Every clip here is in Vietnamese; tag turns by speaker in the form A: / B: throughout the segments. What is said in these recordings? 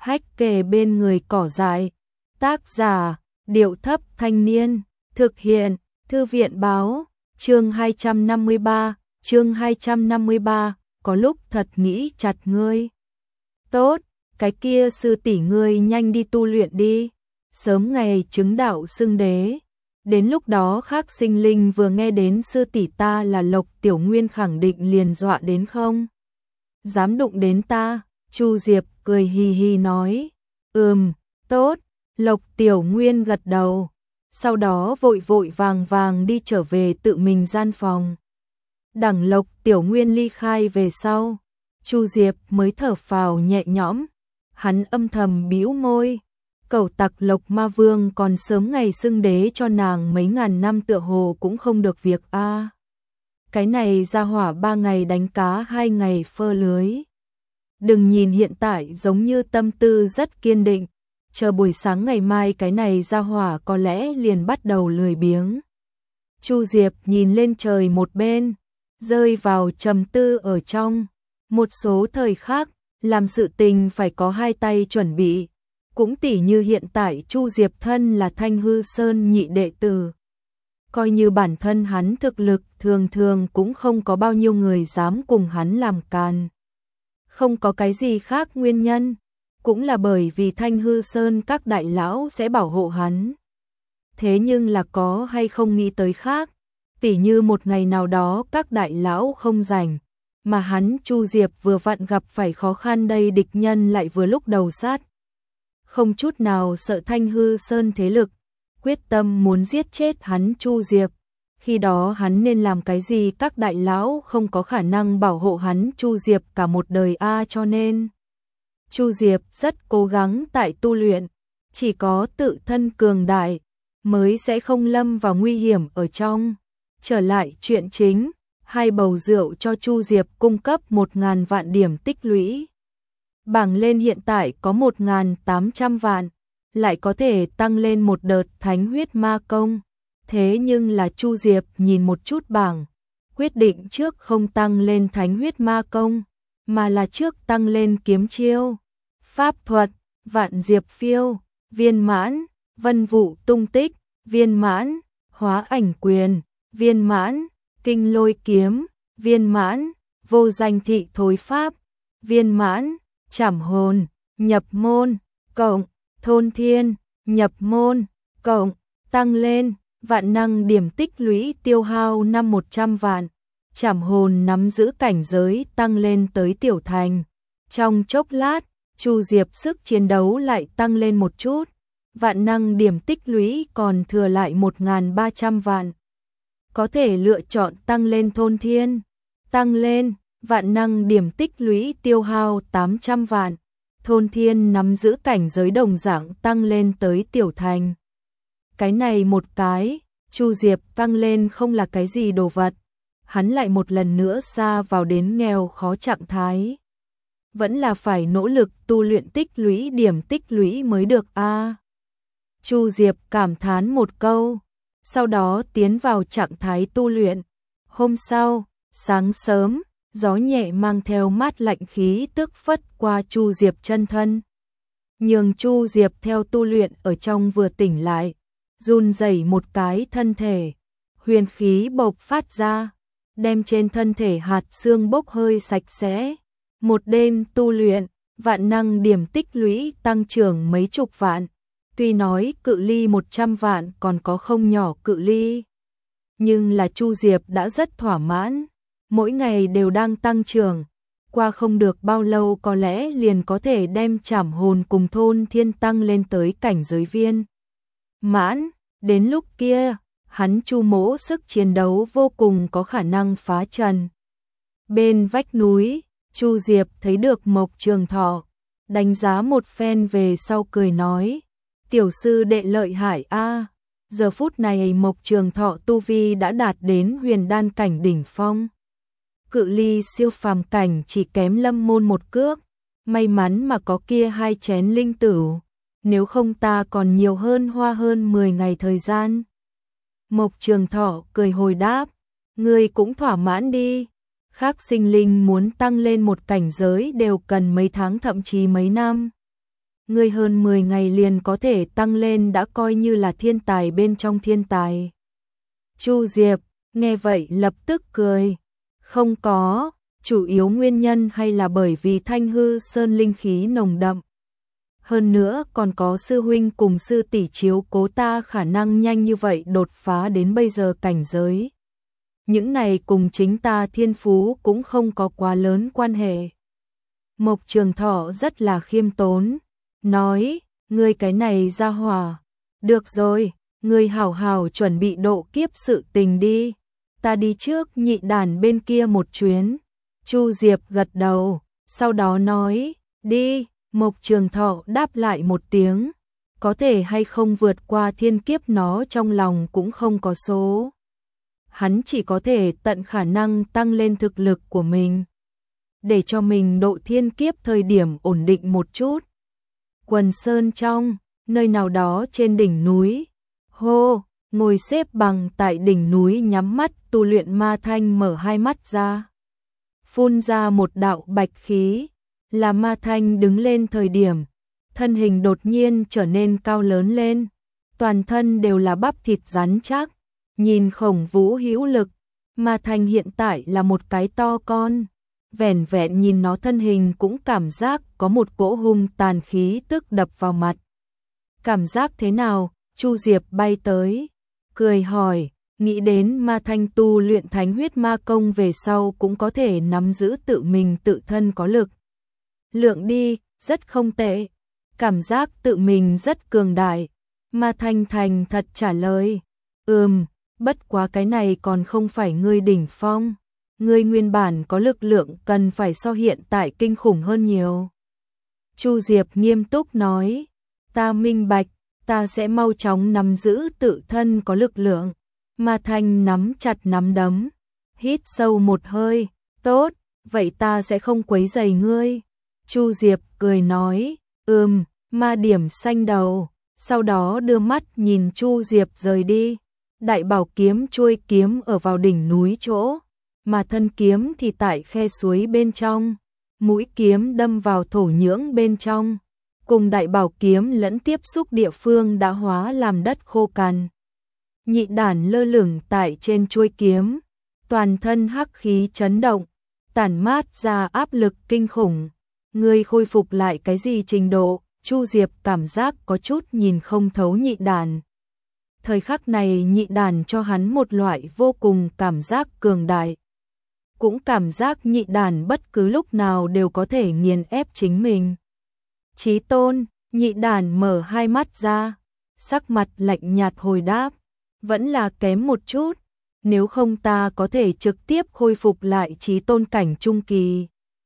A: hách kề bên người cỏ dại. Tác giả, Điệu Thấp Thanh Niên, thực hiện, Thư viện báo, chương 253, có lúc thật nghĩ chặt ngươi. Tốt, cái kia sư tỷ ngươi nhanh đi tu luyện đi, sớm ngày chứng đạo xưng đế. Đến lúc đó khác sinh linh vừa nghe đến sư tỷ ta là Lộc Tiểu Nguyên khẳng định liền dọa đến không dám đụng đến ta. Chu Diệp cười hì hì nói, tốt. Lộc Tiểu Nguyên gật đầu, sau đó vội vội vàng vàng đi trở về tự mình gian phòng. Đằng Lộc Tiểu Nguyên ly khai về sau, Chu Diệp mới thở phào nhẹ nhõm. Hắn âm thầm bĩu môi, cẩu tặc Lộc Ma Vương còn sớm ngày xưng đế cho nàng mấy ngàn năm tựa hồ cũng không được việc a. Cái này ra hỏa 3 ngày đánh cá 2 ngày phơ lưới. Đừng nhìn hiện tại giống như tâm tư rất kiên định, chờ buổi sáng ngày mai cái này ra hỏa có lẽ liền bắt đầu lười biếng. Chu Diệp nhìn lên trời một bên, rơi vào trầm tư ở trong. Một số thời khác, làm sự tình phải có hai tay chuẩn bị. Cũng tỉ như hiện tại Chu Diệp thân là Thanh Hư Sơn nhị đệ tử. Coi như bản thân hắn thực lực thường thường cũng không có bao nhiêu người dám cùng hắn làm càn. Không có cái gì khác nguyên nhân, cũng là bởi vì Thanh Hư Sơn các đại lão sẽ bảo hộ hắn. Thế nhưng là có hay không nghĩ tới khác, tỉ như một ngày nào đó các đại lão không rảnh, mà hắn Chu Diệp vừa vặn gặp phải khó khăn đây, địch nhân lại vừa lúc đầu sát. Không chút nào sợ Thanh Hư Sơn thế lực, quyết tâm muốn giết chết hắn Chu Diệp. Khi đó hắn nên làm cái gì, các đại lão không có khả năng bảo hộ hắn Chu Diệp cả một đời a, cho nên Chu Diệp rất cố gắng tại tu luyện, chỉ có tự thân cường đại mới sẽ không lâm vào nguy hiểm ở trong. Trở lại chuyện chính, 2 bầu rượu cho Chu Diệp cung cấp 1.000 vạn điểm tích lũy. Bảng lên hiện tại có 1.800 vạn, lại có thể tăng lên một đợt thánh huyết ma công. Thế nhưng là Chu Diệp nhìn một chút bảng, quyết định trước không tăng lên thánh huyết ma công, mà là trước tăng lên kiếm chiêu, pháp thuật, vạn diệp phiêu, viên mãn, vân vụ tung tích, viên mãn, hóa ảnh quyền, viên mãn, kinh lôi kiếm, viên mãn, vô danh thị thối pháp, viên mãn, trảm hồn, nhập môn, cộng, thôn thiên, nhập môn, cộng, tăng lên, vạn năng điểm tích lũy tiêu hao năm 100 vạn, trảm hồn nắm giữ cảnh giới tăng lên tới tiểu thành. Trong chốc lát, Chu Diệp sức chiến đấu lại tăng lên một chút, vạn năng điểm tích lũy còn thừa lại 1.300 vạn. Có thể lựa chọn tăng lên thôn thiên, tăng lên, vạn năng điểm tích lũy tiêu hao 800 vạn, thôn thiên nắm giữ cảnh giới đồng dạng tăng lên tới tiểu thành. Cái này một cái, Chu Diệp tăng lên không là cái gì đồ vật, hắn lại một lần nữa xa vào đến nghèo khó trạng thái. Vẫn là phải nỗ lực tu luyện tích lũy điểm tích lũy mới được a. Chu Diệp cảm thán một câu, sau đó tiến vào trạng thái tu luyện. Hôm sau, sáng sớm, gió nhẹ mang theo mát lạnh khí tức phất qua Chu Diệp chân thân. Nhường Chu Diệp theo tu luyện ở trong vừa tỉnh lại, run rẩy một cái thân thể, huyền khí bộc phát ra, đem trên thân thể hạt xương bốc hơi sạch sẽ. Một đêm tu luyện, vạn năng điểm tích lũy tăng trưởng mấy chục vạn. Tuy nói cự ly 100 vạn còn có không nhỏ cự ly, nhưng là Chu Diệp đã rất thỏa mãn, mỗi ngày đều đang tăng trưởng. Qua không được bao lâu có lẽ liền có thể đem trảm hồn cùng thôn thiên tăng lên tới cảnh giới viên mãn. Đến lúc kia, hắn Chu mỗ sức chiến đấu vô cùng có khả năng phá trần. Bên vách núi, Chu Diệp thấy được Mộc Trường Thọ, đánh giá một phen về sau cười nói, tiểu sư đệ lợi hại a. Giờ phút này Mộc Trường Thọ tu vi đã đạt đến huyền đan cảnh đỉnh phong. Cự ly siêu phàm cảnh chỉ kém Lâm Môn một cước, may mắn mà có kia 2 chén linh tửu, nếu không ta còn nhiều hơn hoa hơn 10 ngày thời gian. Mộc Trường Thọ cười hồi đáp, ngươi cũng thỏa mãn đi, khác sinh linh muốn tăng lên một cảnh giới đều cần mấy tháng thậm chí mấy năm. ngươi hơn 10 ngày liền có thể tăng lên đã coi như là thiên tài bên trong thiên tài. Chu Diệp nghe vậy lập tức cười, không có, chủ yếu nguyên nhân hay là bởi vì Thanh Hư Sơn linh khí nồng đậm. Hơn nữa còn có sư huynh cùng sư tỷ chiếu cố ta khả năng nhanh như vậy đột phá đến bây giờ cảnh giới. Những này cùng chính ta thiên phú cũng không có quá lớn quan hệ. Mộc Trường Thọ rất là khiêm tốn, nói, ngươi cái này ra hỏa. Được rồi, ngươi hảo hảo chuẩn bị độ kiếp sự tình đi. Ta đi trước Nhị Đàn bên kia một chuyến. Chu Diệp gật đầu, sau đó nói, đi. Mộc Trường Thọ đáp lại một tiếng, có thể hay không vượt qua thiên kiếp nó trong lòng cũng không có số. Hắn chỉ có thể tận khả năng tăng lên thực lực của mình, để cho mình độ thiên kiếp thời điểm ổn định một chút. Quần sơn trong, nơi nào đó trên đỉnh núi, hô, ngồi xếp bằng tại đỉnh núi nhắm mắt tu luyện Ma Thanh mở hai mắt ra, phun ra một đạo bạch khí. Là Ma Thanh đứng lên thời điểm, thân hình đột nhiên trở nên cao lớn lên, toàn thân đều là bắp thịt rắn chắc, nhìn khổng vũ hữu lực. Ma Thanh hiện tại là một cái to con, vẻn vẹn nhìn nó thân hình cũng cảm giác có một cỗ hung tàn khí tức đập vào mặt. Cảm giác thế nào? Chu Diệp bay tới, cười hỏi, nghĩ đến Ma Thanh tu luyện Thánh Huyết Ma Công về sau cũng có thể nắm giữ tự mình tự thân có lực lượng đi, rất không tệ. Cảm giác tự mình rất cường đại. Ma Thanh thành thật trả lời, bất quá cái này còn không phải ngươi đỉnh phong. Ngươi nguyên bản có lực lượng cần phải so hiện tại kinh khủng hơn nhiều. Chu Diệp nghiêm túc nói, ta minh bạch, ta sẽ mau chóng nắm giữ tự thân có lực lượng. Ma Thanh nắm chặt nắm đấm, hít sâu một hơi, tốt, vậy ta sẽ không quấy rầy ngươi. Chu Diệp cười nói, Ma Điểm xanh đầu, sau đó đưa mắt nhìn Chu Diệp rời đi. Đại bảo kiếm chuôi kiếm ở vào đỉnh núi chỗ, mà thân kiếm thì tại khe suối bên trong, mũi kiếm đâm vào thổ nhưỡng bên trong, cùng đại bảo kiếm lẫn tiếp xúc địa phương đã hóa làm đất khô cằn. Nhị Đàn lơ lửng tại trên chuôi kiếm, toàn thân hắc khí chấn động, tản mát ra áp lực kinh khủng. Ngươi khôi phục lại cái gì trình độ? Chu Diệp cảm giác có chút nhìn không thấu Nhị Đàn. Thời khắc này Nhị Đàn cho hắn một loại vô cùng cảm giác cường đại. Cũng cảm giác Nhị Đàn bất cứ lúc nào đều có thể nghiền ép chính mình. Chí tôn, Nhị Đàn mở hai mắt ra, sắc mặt lạnh nhạt hồi đáp, vẫn là kém một chút, nếu không ta có thể trực tiếp khôi phục lại chí tôn cảnh trung kỳ.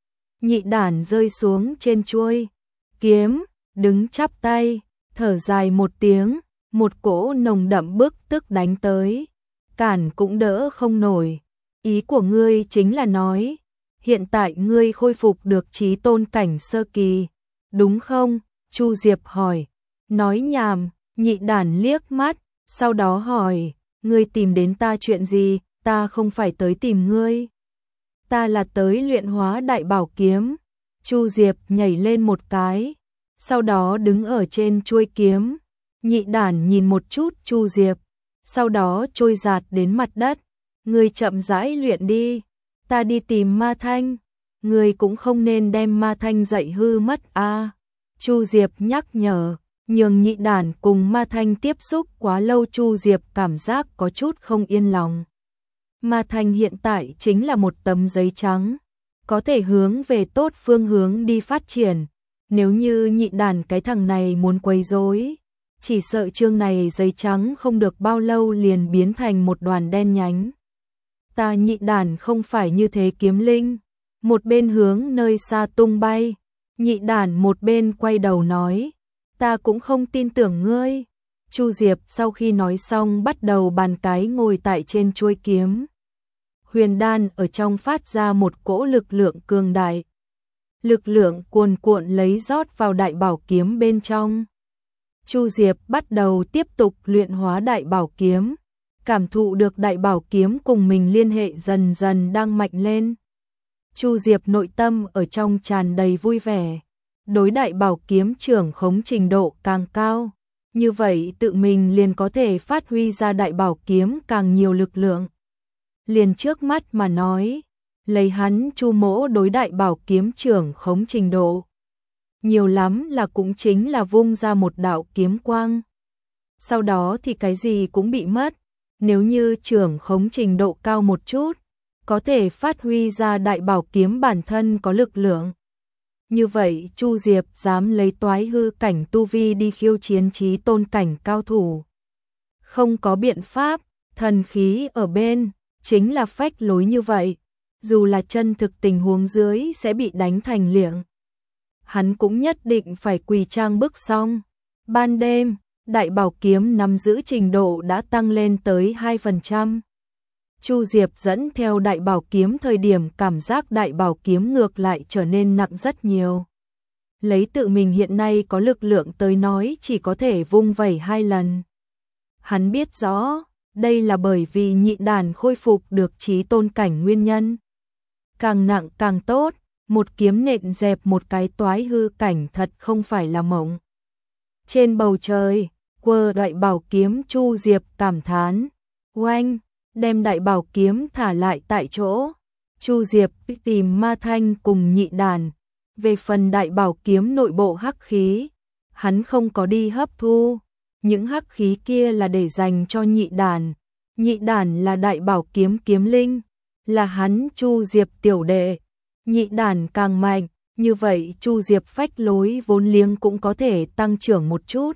A: Nhị Đàn rơi xuống trên chuôi kiếm, đứng chắp tay, thở dài một tiếng, một cỗ nồng đậm bức tức đánh tới, cản cũng đỡ không nổi. Ý của ngươi chính là nói, hiện tại ngươi khôi phục được chí tôn cảnh sơ kỳ, đúng không? Chu Diệp hỏi. Nói nhảm. Nhị Đàn liếc mắt, sau đó hỏi, ngươi tìm đến ta chuyện gì? Ta không phải tới tìm ngươi, ta là tới luyện hóa đại bảo kiếm. Chu Diệp nhảy lên một cái, sau đó đứng ở trên chuôi kiếm. Nhị Đàn nhìn một chút Chu Diệp, sau đó trôi dạt đến mặt đất. Ngươi chậm rãi luyện đi, ta đi tìm Ma Thanh. Ngươi cũng không nên đem Ma Thanh dạy hư mất a. Chu Diệp nhắc nhở, nhường Nhị Đàn cùng Ma Thanh tiếp xúc quá lâu, Chu Diệp cảm giác có chút không yên lòng. Ma Thanh hiện tại chính là một tấm giấy trắng, có thể hướng về tốt phương hướng đi phát triển. Nếu như Nhị Đàn cái thằng này muốn quấy rối, chỉ sợ chương này giấy trắng không được bao lâu liền biến thành một đoàn đen nhánh. Ta Nhị Đàn không phải như thế kiếm linh. Một bên hướng nơi xa tung bay, Nhị Đàn một bên quay đầu nói, ta cũng không tin tưởng ngươi. Chu Diệp sau khi nói xong bắt đầu bàn cái ngồi tại trên chuôi kiếm. Huyền đan ở trong phát ra một cỗ lực lượng cường đại. Lực lượng cuồn cuộn lấy rót vào đại bảo kiếm bên trong. Chu Diệp bắt đầu tiếp tục luyện hóa đại bảo kiếm, cảm thụ được đại bảo kiếm cùng mình liên hệ dần dần đang mạnh lên. Chu Diệp nội tâm ở trong tràn đầy vui vẻ. đối đại bảo kiếm trưởng khống trình độ càng cao, như vậy tự mình liền có thể phát huy ra đại bảo kiếm càng nhiều lực lượng. Liền trước mắt mà nói, lấy hắn Chu Mỗ đối đại bảo kiếm trưởng khống trình độ, nhiều lắm là cũng chính là vung ra một đạo kiếm quang. Sau đó thì cái gì cũng bị mất, nếu như trưởng khống trình độ cao một chút, có thể phát huy ra đại bảo kiếm bản thân có lực lượng. Như vậy Chu Diệp dám lấy toái hư cảnh tu vi đi khiêu chiến chí tôn cảnh cao thủ. Không có biện pháp, thần khí ở bên, chính là phách lối như vậy, dù là chân thực tình huống dưới sẽ bị đánh thành liệng. Hắn cũng nhất định phải quỳ trang bức xong. Ban đêm, đại bảo kiếm nắm giữ trình độ đã tăng lên tới 2%. Chu Diệp dẫn theo đại bảo kiếm thời điểm cảm giác đại bảo kiếm ngược lại trở nên nặng rất nhiều. Lấy tự mình hiện nay có lực lượng tới nói chỉ có thể vung vẩy 2 lần. Hắn biết rõ, đây là bởi vì nhị đàn khôi phục được chí tôn cảnh nguyên nhân. Càng nặng càng tốt, một kiếm nện dẹp một cái toái hư cảnh thật không phải là mộng. Trên bầu trời, quơ đại bảo kiếm Chu Diệp cảm thán, oanh, đem đại bảo kiếm thả lại tại chỗ. Chu Diệp tìm Ma Thanh cùng nhị đàn. Về phần đại bảo kiếm nội bộ hắc khí, hắn không có đi hấp thu. Những hắc khí kia là để dành cho nhị đàn. Nhị đàn là đại bảo kiếm kiếm linh, là hắn Chu Diệp tiểu đệ. Nhị đàn càng mạnh, như vậy Chu Diệp phách lối vốn liếng cũng có thể tăng trưởng một chút.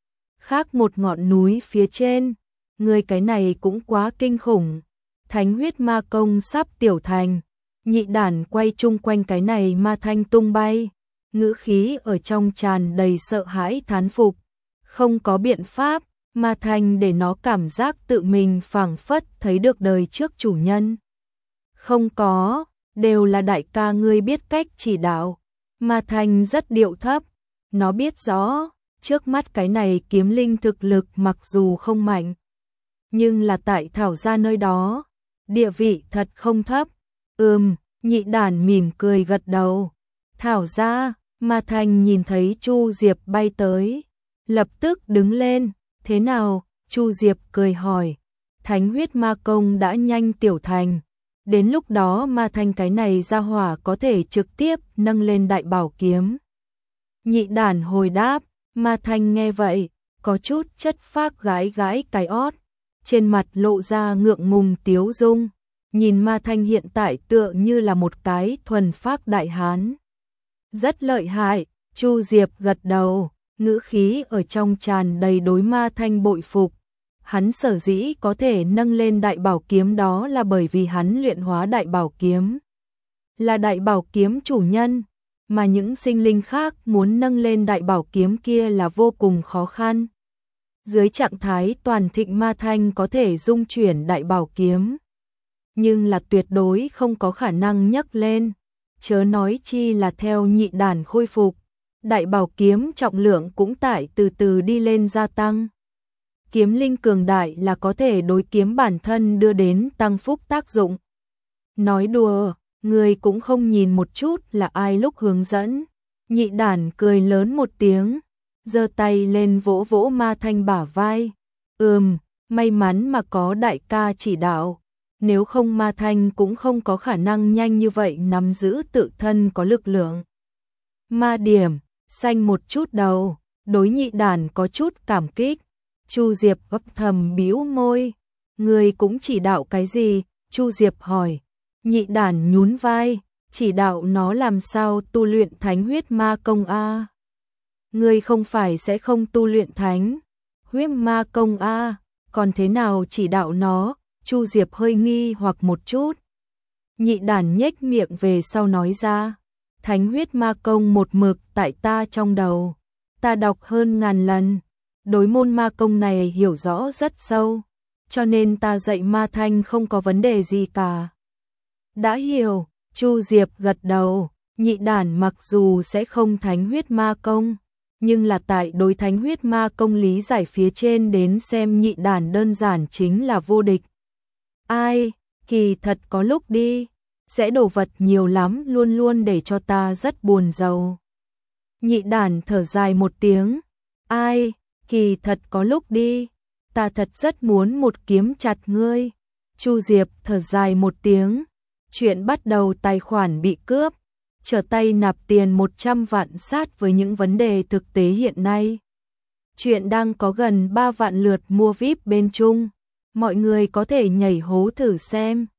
A: Khác một ngọn núi phía trên, người cái này cũng quá kinh khủng. Thánh huyết ma công sắp tiểu thành, nhị đàn quay chung quanh cái này Ma Thanh tung bay, ngữ khí ở trong tràn đầy sợ hãi thán phục. Không có biện pháp, Ma Thanh để nó cảm giác tự mình phảng phất thấy được đời trước chủ nhân. Không có, đều là đại ca ngươi biết cách chỉ đạo. Ma Thanh rất điệu thấp, nó biết rõ, trước mắt cái này kiếm linh thực lực mặc dù không mạnh, nhưng là tại Thảo gia nơi đó, địa vị thật không thấp. Nhị đàn mỉm cười gật đầu. Thảo gia, Ma Thanh nhìn thấy Chu Diệp bay tới, lập tức đứng lên, thế nào? Chu Diệp cười hỏi. Thánh huyết ma công đã nhanh tiểu thành, đến lúc đó Ma Thanh cái này ra hỏa có thể trực tiếp nâng lên đại bảo kiếm. Nhị đàn hồi đáp. Ma Thanh nghe vậy, có chút chất phác gãi gãi cái ót, trên mặt lộ ra ngượng ngùng tiếu dung, nhìn Ma Thanh hiện tại tựa như là một cái thuần phác đại hán. Rất lợi hại, Chu Diệp gật đầu, ngữ khí ở trong tràn đầy đối Ma Thanh bội phục. Hắn sở dĩ có thể nâng lên đại bảo kiếm đó là bởi vì hắn luyện hóa đại bảo kiếm, là đại bảo kiếm chủ nhân. Mà những sinh linh khác muốn nâng lên đại bảo kiếm kia là vô cùng khó khăn. Dưới trạng thái toàn thịnh Ma Thanh có thể dung chuyển đại bảo kiếm, nhưng là tuyệt đối không có khả năng nhấc lên, chớ nói chi là theo nhị đàn khôi phục, đại bảo kiếm trọng lượng cũng tại từ từ đi lên gia tăng. Kiếm linh cường đại là có thể đối kiếm bản thân đưa đến tăng phúc tác dụng. Nói đùa, người cũng không nhìn một chút là ai lúc hướng dẫn. Nhị đàn cười lớn một tiếng, giơ tay lên vỗ vỗ Ma Thanh bả vai. May mắn mà có đại ca chỉ đạo, nếu không Ma Thanh cũng không có khả năng nhanh như vậy nắm giữ tự thân có lực lượng. Ma Điểm, xanh một chút đầu, đối nhị đàn có chút cảm kích. Chu Diệp gấp thầm bĩu môi, người cũng chỉ đạo cái gì? Chu Diệp hỏi. Nhị đàn nhún vai, chỉ đạo nó làm sao tu luyện thánh huyết ma công a. Ngươi không phải sẽ không tu luyện thánh huyết ma công a, còn thế nào chỉ đạo nó? Chu Diệp hơi nghi hoặc một chút. Nhị đàn nhếch miệng về sau nói ra, thánh huyết ma công một mực tại ta trong đầu, ta đọc hơn ngàn lần, đối môn ma công này hiểu rõ rất sâu, cho nên ta dạy Ma Thanh không có vấn đề gì cả. Đã hiểu, Chu Diệp gật đầu. Nhị đàn mặc dù sẽ không thánh huyết ma công, nhưng là tại đối thánh huyết ma công lý giải phía trên đến xem nhị đàn đơn giản chính là vô địch. Ai, kỳ thật có lúc đi, sẽ đồ vật nhiều lắm luôn luôn để cho ta rất buồn rầu. Nhị đản thở dài một tiếng, ai, kỳ thật có lúc đi, ta thật rất muốn một kiếm chặt ngươi. Chu Diệp thở dài một tiếng, chuyện bắt đầu tài khoản bị cướp, trở tay nạp tiền 100 vạn sát với những vấn đề thực tế hiện nay. Chuyện đang có gần 3 vạn lượt mua VIP bên Trung, mọi người có thể nhảy hố thử xem.